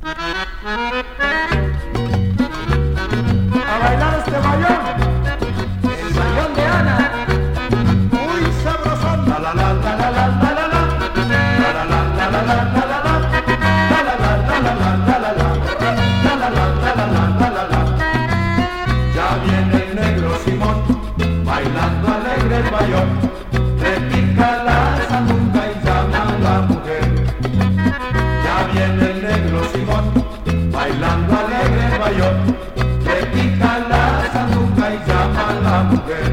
A bailar este bayón, el bayón de Ana, muy sabrosón. La la la la la la la la la, la la la la la la la la, la la la la la la la la, la la la la la la la la. Ya viene el negro Simón, bailando alegre el bayón, repica la sandunga y llama a la mujer. Ya viene el negro Simón, bailando alegre el bayón, repica la sandunga y llama a la mujer.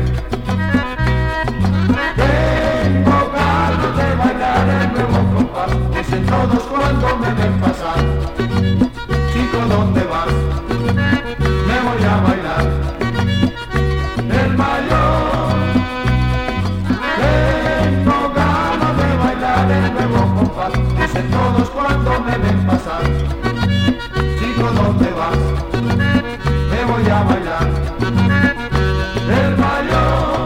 Tengo ganas de bailar el nuevo compás, dicen todos cuando me ven pasar. Chico, ¿dónde vas? Me voy a bailar el bayón. Tengo ganas de bailar el nuevo compás, dicen todos cuando me ven pasar. Chico, ¿dónde vas? Me voy a bailar el bayón.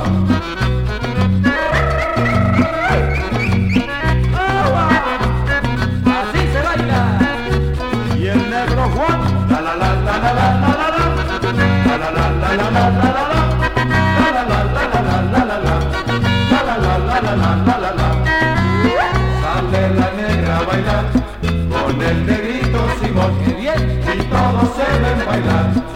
Así se baila. Y el negro Juan, la la la la la la la la, la la la la la la la la, la la la la la la la la, la la la la la la la la. Sale la negra a bailar con el negrito Simón, y todos se ven bailar.